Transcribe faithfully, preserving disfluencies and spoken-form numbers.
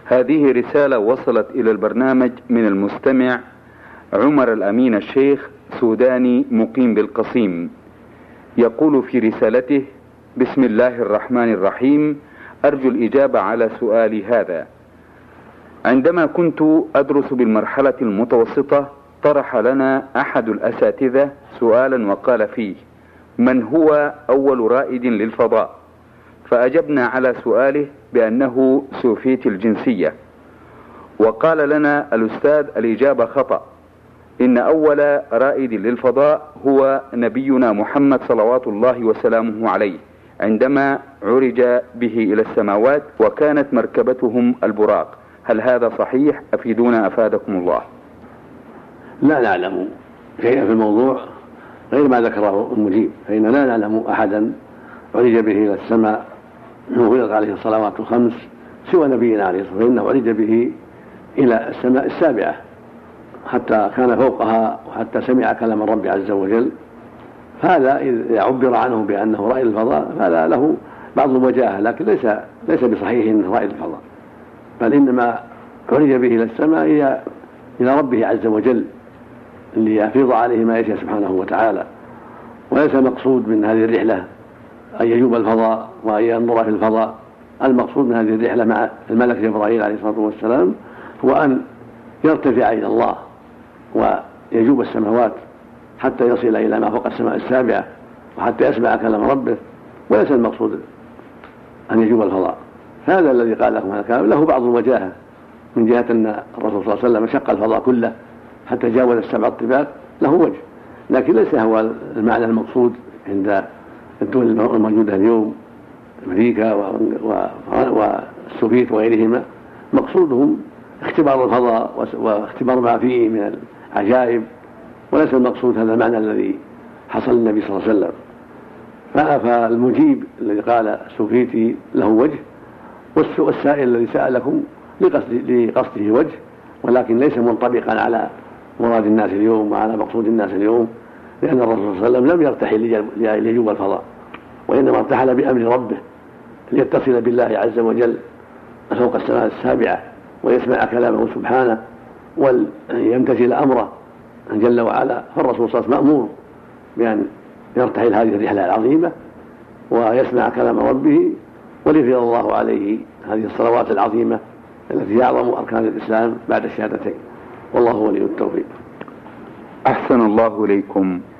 هذه رسالة وصلت إلى البرنامج من المستمع عمر الأمين الشيخ، سوداني مقيم بالقصيم. يقول في رسالته: بسم الله الرحمن الرحيم، أرجو الإجابة على سؤالي هذا. عندما كنت أدرس بالمرحلة المتوسطة طرح لنا أحد الأساتذة سؤالا وقال فيه: من هو أول رائد للفضاء؟ فأجبنا على سؤاله بأنه سوفيتي الجنسية، وقال لنا الأستاذ الإجابة خطأ، إن أول رائد للفضاء هو نبينا محمد صلوات الله وسلامه عليه عندما عرج به إلى السماوات وكانت مركبتهم البراق. هل هذا صحيح؟ أفيدونا أفادكم الله. لا نعلم شيئا في الموضوع غير ما ذكره المجيب، فإن لا نعلم أحدا عرج به إلى السماء وفرض عليه الصلوات الخمس سوى نبينا عليه الصلاة والسلام، فإنه عرج به إلى السماء السابعة حتى كان فوقها وحتى سمع كلام الرب عز وجل. هذا إذا عبر عنه بأنه رائد الفضاء فهذا له بعض الوجاهة، لكن ليس ليس بصحيح أنه رائد الفضاء، بل إنما عرج به إلى السماء إلى ربه عز وجل ليفيض عليه ما يشاء سبحانه وتعالى. وليس المقصود من هذه الرحلة أن يجوب الفضاء وأن ينظر في الفضاء. المقصود من هذه الرحلة مع الملك جبرائيل عليه الصلاة والسلام هو أن يرتفع إلى الله ويجوب السماوات حتى يصل إلى ما فوق السماء السابعة وحتى يسمع كلام ربه. وليس المقصود أن يجوب الفضاء. هذا الذي قال لكم هذا الكلام له بعض الوجاهة من جهة أن الرسول صلى الله عليه وسلم شق الفضاء كله حتى جاوز السبع الطباق، له وجه، لكن ليس هو المعنى المقصود عند الدول الموجودة اليوم، أمريكا والسوفيت وغيرهما. مقصودهم اختبار الفضاء واختبار ما فيه من العجائب، وليس المقصود هذا المعنى الذي حصل للنبي صلى الله عليه وسلم. فالمجيب الذي قال السوفيتي له وجه، والسائل الذي سألكم لقصده وجه، ولكن ليس منطبقا على مراد الناس اليوم وعلى مقصود الناس اليوم، لأن الرسول صلى الله عليه وسلم لم يرتحل ليجوب الفضاء، وإنما ارتحل بأمر ربه ليتصل بالله عز وجل فوق السماء السابعة ويسمع كلامه سبحانه ويمتثل أمره جل وعلا. فالرسول صلى الله عليه وسلم مأمور بأن يرتحل هذه الرحلة العظيمة ويسمع كلام ربه وليفرض الله عليه هذه الصلوات العظيمة التي هي أعظم أركان الإسلام بعد الشهادتين، والله ولي التوفيق. أحسن الله إليكم.